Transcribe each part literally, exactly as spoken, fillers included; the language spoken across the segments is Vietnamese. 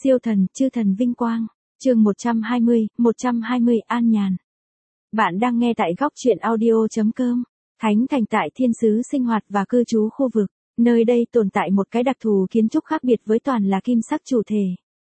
Siêu thần, chư thần vinh quang. Chương một trăm hai mươi, một trăm hai mươi An Nhàn. Bạn đang nghe tại góc truyện audio chấm com. Thánh thành tại thiên sứ sinh hoạt và cư trú khu vực. Nơi đây tồn tại một cái đặc thù kiến trúc khác biệt với toàn là kim sắc chủ thể.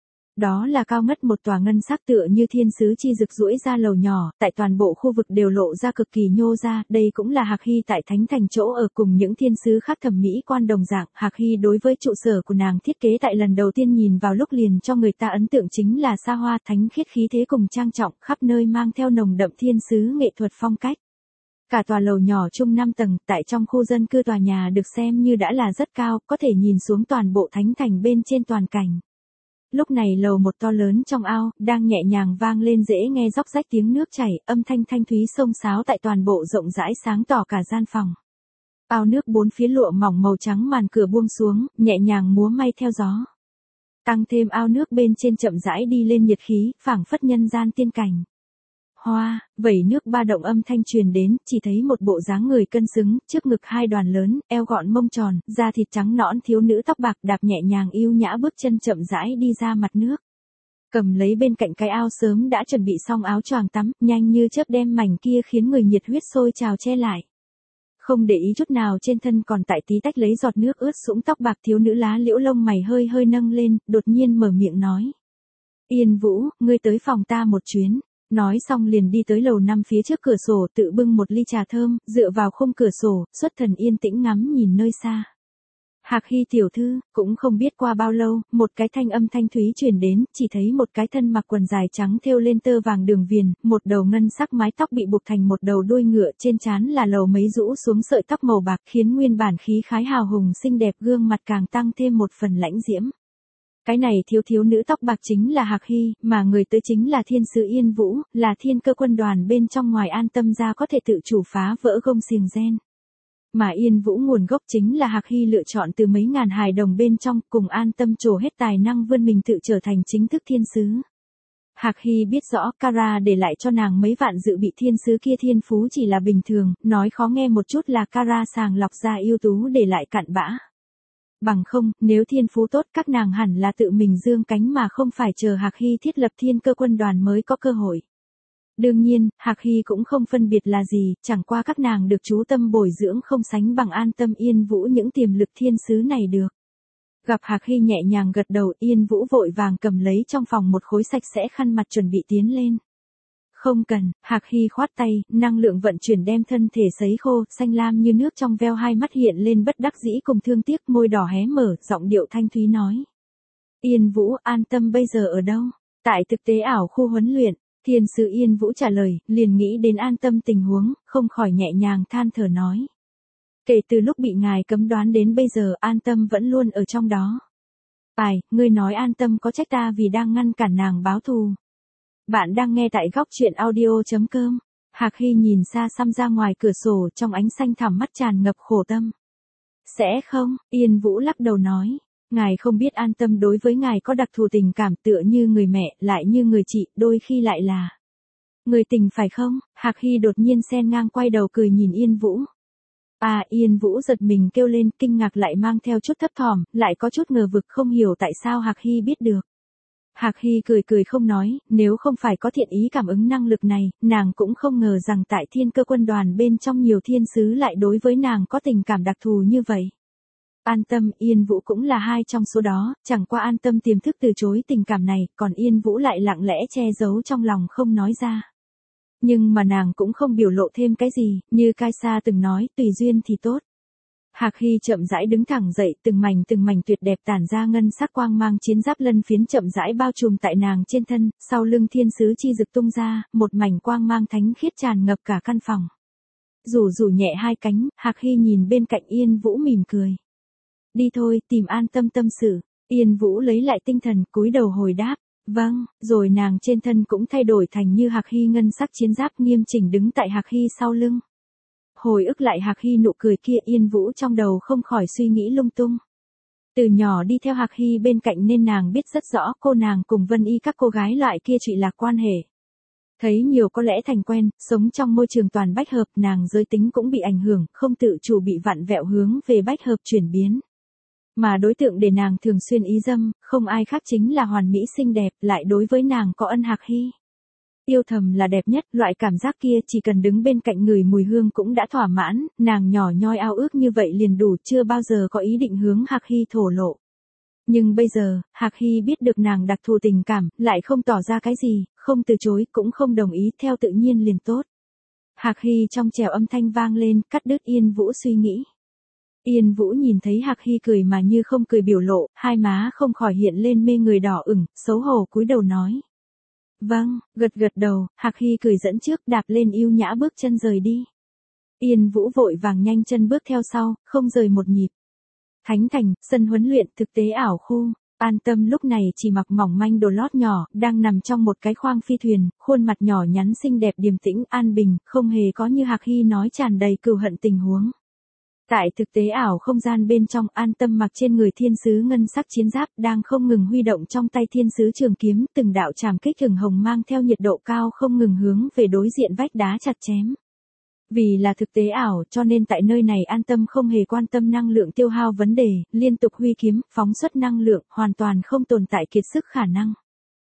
Đó là cao ngất một tòa ngân sắc tựa như thiên sứ chi rực rũi ra lầu nhỏ, tại toàn bộ khu vực đều lộ ra cực kỳ nhô ra, đây cũng là Hạc Hy tại thánh thành chỗ ở cùng những thiên sứ khác thẩm mỹ quan đồng dạng. Hạc Hy đối với trụ sở của nàng thiết kế tại lần đầu tiên nhìn vào lúc liền cho người ta ấn tượng chính là xa hoa thánh khiết khí thế cùng trang trọng, khắp nơi mang theo nồng đậm thiên sứ nghệ thuật phong cách. Cả tòa lầu nhỏ chung năm tầng, tại trong khu dân cư tòa nhà được xem như đã là rất cao, có thể nhìn xuống toàn bộ thánh thành bên trên toàn cảnh. Lúc này lầu một to lớn trong ao, đang nhẹ nhàng vang lên dễ nghe róc rách tiếng nước chảy, âm thanh thanh thúy xông xáo tại toàn bộ rộng rãi sáng tỏ cả gian phòng. Ao nước bốn phía lụa mỏng màu trắng màn cửa buông xuống, nhẹ nhàng múa may theo gió. Tăng thêm ao nước bên trên chậm rãi đi lên nhiệt khí, phảng phất nhân gian tiên cảnh. Hoa, vẩy nước ba động âm thanh truyền đến, chỉ thấy một bộ dáng người cân xứng, trước ngực hai đoàn lớn, eo gọn mông tròn, da thịt trắng nõn thiếu nữ tóc bạc đạp nhẹ nhàng yêu nhã bước chân chậm rãi đi ra mặt nước. Cầm lấy bên cạnh cái ao sớm đã chuẩn bị xong áo choàng tắm, nhanh như chớp đem mảnh kia khiến người nhiệt huyết sôi trào che lại. Không để ý chút nào trên thân còn tại tí tách lấy giọt nước ướt sũng tóc bạc thiếu nữ lá liễu lông mày hơi hơi nâng lên, đột nhiên mở miệng nói. Yên Vũ, ngươi tới phòng ta một chuyến. Nói xong liền đi tới lầu năm phía trước cửa sổ tự bưng một ly trà thơm, dựa vào khung cửa sổ, xuất thần yên tĩnh ngắm nhìn nơi xa. Hạc Hy tiểu thư, cũng không biết qua bao lâu, một cái thanh âm thanh thúy truyền đến, chỉ thấy một cái thân mặc quần dài trắng thêu lên tơ vàng đường viền, một đầu ngân sắc mái tóc bị buộc thành một đầu đuôi ngựa, trên trán là lầu mấy rũ xuống sợi tóc màu bạc khiến nguyên bản khí khái hào hùng xinh đẹp gương mặt càng tăng thêm một phần lãnh diễm. Cái này thiếu thiếu nữ tóc bạc chính là Hạc Hy, mà người tới chính là thiên sứ Yên Vũ, là thiên cơ quân đoàn bên trong ngoài An Tâm ra có thể tự chủ phá vỡ gông xiềng gen. Mà Yên Vũ nguồn gốc chính là Hạc Hy lựa chọn từ mấy ngàn hài đồng bên trong, cùng An Tâm trổ hết tài năng vươn mình tự trở thành chính thức thiên sứ. Hạc Hy biết rõ Kara để lại cho nàng mấy vạn dự bị thiên sứ kia thiên phú chỉ là bình thường, nói khó nghe một chút là Kara sàng lọc ra ưu tú để lại cặn bã. Bằng không, nếu thiên phú tốt các nàng hẳn là tự mình dương cánh mà không phải chờ Hạc Hy thiết lập thiên cơ quân đoàn mới có cơ hội. Đương nhiên, Hạc Hy cũng không phân biệt là gì, chẳng qua các nàng được chú tâm bồi dưỡng không sánh bằng An Tâm Yên Vũ những tiềm lực thiên sứ này được. Gặp Hạc Hy nhẹ nhàng gật đầu, Yên Vũ vội vàng cầm lấy trong phòng một khối sạch sẽ khăn mặt chuẩn bị tiến lên. Không cần, Hạc Hy khoát tay, năng lượng vận chuyển đem thân thể sấy khô, xanh lam như nước trong veo hai mắt hiện lên bất đắc dĩ cùng thương tiếc, môi đỏ hé mở, giọng điệu thanh thúy nói. Yên Vũ, An Tâm bây giờ ở đâu? Tại thực tế ảo khu huấn luyện, thiên sứ Yên Vũ trả lời, liền nghĩ đến An Tâm tình huống, không khỏi nhẹ nhàng than thở nói. Kể từ lúc bị ngài cấm đoán đến bây giờ An Tâm vẫn luôn ở trong đó. Ai, ngươi nói An Tâm có trách ta vì đang ngăn cản nàng báo thù. Bạn đang nghe tại góc truyện audio chấm com. Hạc Hy nhìn xa xăm ra ngoài cửa sổ trong ánh xanh thẳm mắt tràn ngập khổ tâm. Sẽ không, Yên Vũ lắc đầu nói. Ngài không biết An Tâm đối với ngài có đặc thù tình cảm tựa như người mẹ, lại như người chị, đôi khi lại là người tình phải không? Hạc Hy đột nhiên xen ngang quay đầu cười nhìn Yên Vũ. À, Yên Vũ giật mình kêu lên, kinh ngạc lại mang theo chút thấp thỏm, lại có chút ngờ vực không hiểu tại sao Hạc Hy biết được. Hạc Hy cười cười không nói, nếu không phải có thiện ý cảm ứng năng lực này, nàng cũng không ngờ rằng tại thiên cơ quân đoàn bên trong nhiều thiên sứ lại đối với nàng có tình cảm đặc thù như vậy. An Tâm, Yên Vũ cũng là hai trong số đó, chẳng qua An Tâm tiềm thức từ chối tình cảm này, còn Yên Vũ lại lặng lẽ che giấu trong lòng không nói ra. Nhưng mà nàng cũng không biểu lộ thêm cái gì, như Kaisa từng nói, tùy duyên thì tốt. Hạc Hy chậm rãi đứng thẳng dậy, từng mảnh từng mảnh tuyệt đẹp tản ra ngân sắc quang mang chiến giáp lân phiến chậm rãi bao trùm tại nàng trên thân, sau lưng thiên sứ chi rực tung ra, một mảnh quang mang thánh khiết tràn ngập cả căn phòng. Rủ rủ nhẹ hai cánh, Hạc Hy nhìn bên cạnh Yên Vũ mỉm cười. Đi thôi, tìm An Tâm tâm sự. Yên Vũ lấy lại tinh thần, cúi đầu hồi đáp. Vâng, rồi nàng trên thân cũng thay đổi thành như Hạc Hy ngân sắc chiến giáp nghiêm chỉnh đứng tại Hạc Hy sau lưng. Hồi ức lại Hạc Hy nụ cười kia Yên Vũ trong đầu không khỏi suy nghĩ lung tung. Từ nhỏ đi theo Hạc Hy bên cạnh nên nàng biết rất rõ cô nàng cùng Vân Y các cô gái loại kia chỉ là quan hệ. Thấy nhiều có lẽ thành quen, sống trong môi trường toàn bách hợp nàng giới tính cũng bị ảnh hưởng, không tự chủ bị vặn vẹo hướng về bách hợp chuyển biến. mà đối tượng để nàng thường xuyên ý dâm, không ai khác chính là hoàn mỹ xinh đẹp, lại đối với nàng có ân Hạc Hy. Yêu thầm là đẹp nhất, loại cảm giác kia chỉ cần đứng bên cạnh người mùi hương cũng đã thỏa mãn, nàng nhỏ nhoi ao ước như vậy liền đủ, chưa bao giờ có ý định hướng Hạc Hy thổ lộ. Nhưng bây giờ, Hạc Hy biết được nàng đặc thù tình cảm, lại không tỏ ra cái gì, không từ chối, cũng không đồng ý, theo tự nhiên liền tốt. Hạc Hy trong trẻo âm thanh vang lên, cắt đứt Yên Vũ suy nghĩ. Yên Vũ nhìn thấy Hạc Hy cười mà như không cười biểu lộ, hai má không khỏi hiện lên mê người đỏ ửng, xấu hổ cúi đầu nói. Vâng, gật gật đầu, Hạc Hy cười dẫn trước, đạp lên yêu nhã bước chân rời đi. Yên Vũ vội vàng nhanh chân bước theo sau, không rời một nhịp. Thánh Thành, sân huấn luyện thực tế ảo khu. An Tâm lúc này chỉ mặc mỏng manh đồ lót nhỏ, đang nằm trong một cái khoang phi thuyền, khuôn mặt nhỏ nhắn xinh đẹp điềm tĩnh, an bình, không hề có như Hạc Hy nói tràn đầy cừu hận tình huống. Tại thực tế ảo không gian bên trong, An Tâm mặc trên người thiên sứ ngân sắc chiến giáp, đang không ngừng huy động trong tay thiên sứ trường kiếm, từng đạo chảm kích thường hồng mang theo nhiệt độ cao không ngừng hướng về đối diện vách đá chặt chém. Vì là thực tế ảo, cho nên tại nơi này An Tâm không hề quan tâm năng lượng tiêu hao vấn đề, liên tục huy kiếm, phóng xuất năng lượng, hoàn toàn không tồn tại kiệt sức khả năng.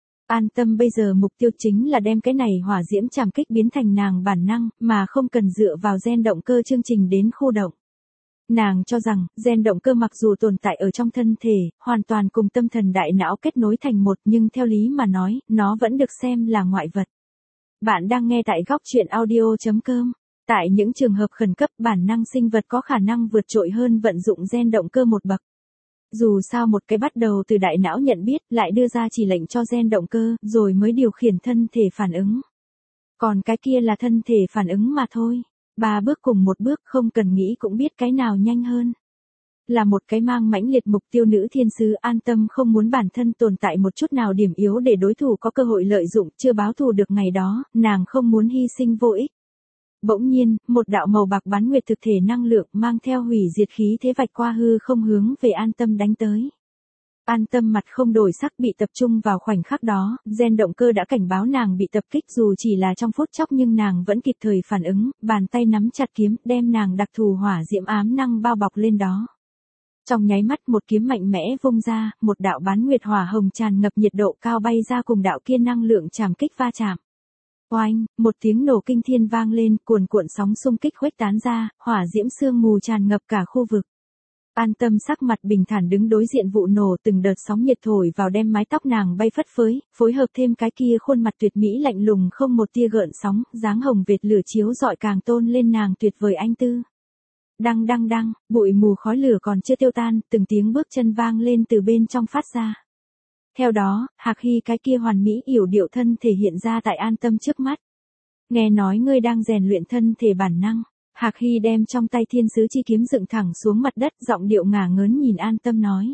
An Tâm bây giờ mục tiêu chính là đem cái này hỏa diễm chảm kích biến thành nàng bản năng, mà không cần dựa vào gen động cơ chương trình đến khu động. Nàng cho rằng, gen động cơ mặc dù tồn tại ở trong thân thể, hoàn toàn cùng tâm thần đại não kết nối thành một, nhưng theo lý mà nói, nó vẫn được xem là ngoại vật. Bạn đang nghe tại góc truyện audio chấm com. Tại những trường hợp khẩn cấp, bản năng sinh vật có khả năng vượt trội hơn vận dụng gen động cơ một bậc. Dù sao một cái bắt đầu từ đại não nhận biết, lại đưa ra chỉ lệnh cho gen động cơ, rồi mới điều khiển thân thể phản ứng. Còn cái kia là thân thể phản ứng mà thôi. Ba bước cùng một bước, không cần nghĩ cũng biết cái nào nhanh hơn. Là một cái mang mãnh liệt mục tiêu nữ thiên sứ, An Tâm không muốn bản thân tồn tại một chút nào điểm yếu để đối thủ có cơ hội lợi dụng, chưa báo thù được ngày đó, nàng không muốn hy sinh vô ích. Bỗng nhiên, một đạo màu bạc bán nguyệt thực thể năng lượng mang theo hủy diệt khí thế vạch qua hư không hướng về An Tâm đánh tới. An Tâm mặt không đổi sắc, bị tập trung vào khoảnh khắc đó, gen động cơ đã cảnh báo nàng bị tập kích, dù chỉ là trong phút chốc nhưng nàng vẫn kịp thời phản ứng, bàn tay nắm chặt kiếm, đem nàng đặc thù hỏa diễm ám năng bao bọc lên đó. Trong nháy mắt một kiếm mạnh mẽ vung ra, một đạo bán nguyệt hỏa hồng tràn ngập nhiệt độ cao bay ra cùng đạo kia năng lượng chạm kích va chạm. Oanh, một tiếng nổ kinh thiên vang lên, cuồn cuộn sóng xung kích khuếch tán ra, hỏa diễm sương mù tràn ngập cả khu vực. An Tâm sắc mặt bình thản đứng đối diện vụ nổ, từng đợt sóng nhiệt thổi vào đem mái tóc nàng bay phất phới, phối hợp thêm cái kia khuôn mặt tuyệt mỹ lạnh lùng không một tia gợn sóng, dáng hồng vệt lửa chiếu rọi càng tôn lên nàng tuyệt vời anh tư. Đăng đăng đăng, bụi mù khói lửa còn chưa tiêu tan, từng tiếng bước chân vang lên từ bên trong phát ra. Theo đó, Hạc Hy cái kia hoàn mỹ yểu điệu thân thể hiện ra tại An Tâm trước mắt. Nghe nói ngươi đang rèn luyện thân thể bản năng. Hạc Hy đem trong tay thiên sứ chi kiếm dựng thẳng xuống mặt đất, giọng điệu ngả ngớn nhìn An Tâm nói.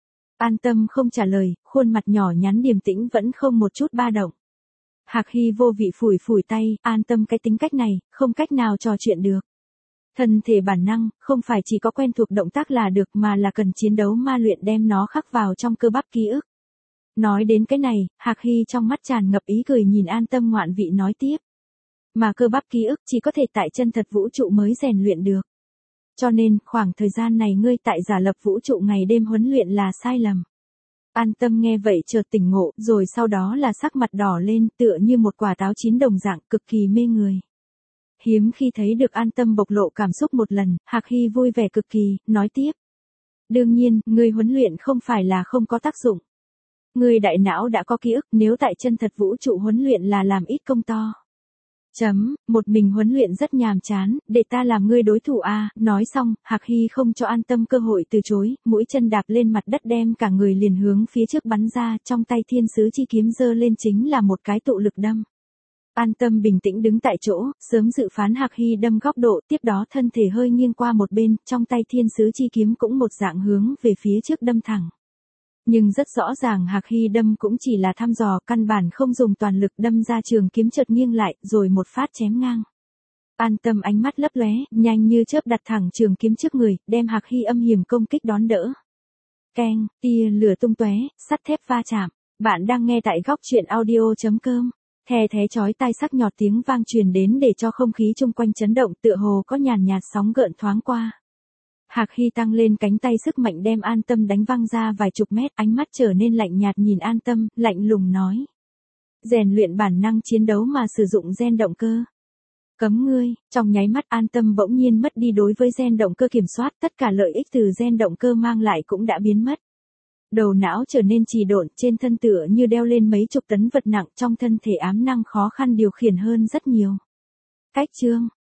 An Tâm không trả lời, khuôn mặt nhỏ nhắn điềm tĩnh vẫn không một chút ba động. Hạc Hy vô vị phủi phủi tay, An Tâm cái tính cách này, không cách nào trò chuyện được. Thân thể bản năng, không phải chỉ có quen thuộc động tác là được mà là cần chiến đấu ma luyện đem nó khắc vào trong cơ bắp ký ức. Nói đến cái này, Hạc Hy trong mắt tràn ngập ý cười nhìn An Tâm ngoạn vị nói tiếp. Mà cơ bắp ký ức chỉ có thể tại chân thật vũ trụ mới rèn luyện được. Cho nên, khoảng thời gian này ngươi tại giả lập vũ trụ ngày đêm huấn luyện là sai lầm. An Tâm nghe vậy chợt tỉnh ngộ, rồi sau đó là sắc mặt đỏ lên, tựa như một quả táo chín đồng dạng, cực kỳ mê người. Hiếm khi thấy được An Tâm bộc lộ cảm xúc một lần, Hạc Hy vui vẻ cực kỳ, nói tiếp. Đương nhiên, ngươi huấn luyện không phải là không có tác dụng. Ngươi đại não đã có ký ức, nếu tại chân thật vũ trụ huấn luyện là làm ít công to. Chấm, một mình huấn luyện rất nhàm chán, để ta làm ngươi đối thủ a. Nói xong, Hạc Hy không cho An Tâm cơ hội từ chối, mũi chân đạp lên mặt đất đem cả người liền hướng phía trước bắn ra, trong tay thiên sứ chi kiếm giơ lên chính là một cái tụ lực đâm. An Tâm bình tĩnh đứng tại chỗ, sớm dự phán Hạc Hy đâm góc độ, tiếp đó thân thể hơi nghiêng qua một bên, trong tay thiên sứ chi kiếm cũng một dạng hướng về phía trước đâm thẳng. Nhưng rất rõ ràng Hạc Hy đâm cũng chỉ là thăm dò, căn bản không dùng toàn lực, đâm ra trường kiếm chợt nghiêng lại, rồi một phát chém ngang. An Tâm ánh mắt lấp lóe, nhanh như chớp đặt thẳng trường kiếm trước người, đem Hạc Hy âm hiểm công kích đón đỡ. Keng, tia lửa tung tóe, sắt thép va chạm. Bạn đang nghe tại góc truyện audio chấm com. The thé chói tai sắc nhọt tiếng vang truyền đến để cho không khí chung quanh chấn động, tựa hồ có nhàn nhạt sóng gợn thoáng qua. Hạc Hy tăng lên cánh tay sức mạnh đem An Tâm đánh văng ra vài chục mét, ánh mắt trở nên lạnh nhạt nhìn An Tâm, lạnh lùng nói. Rèn luyện bản năng chiến đấu mà sử dụng gen động cơ. Cấm ngươi, trong nháy mắt An Tâm bỗng nhiên mất đi đối với gen động cơ kiểm soát, tất cả lợi ích từ gen động cơ mang lại cũng đã biến mất. Đầu não trở nên trì độn, trên thân tựa như đeo lên mấy chục tấn vật nặng, trong thân thể ám năng khó khăn điều khiển hơn rất nhiều. Cách chương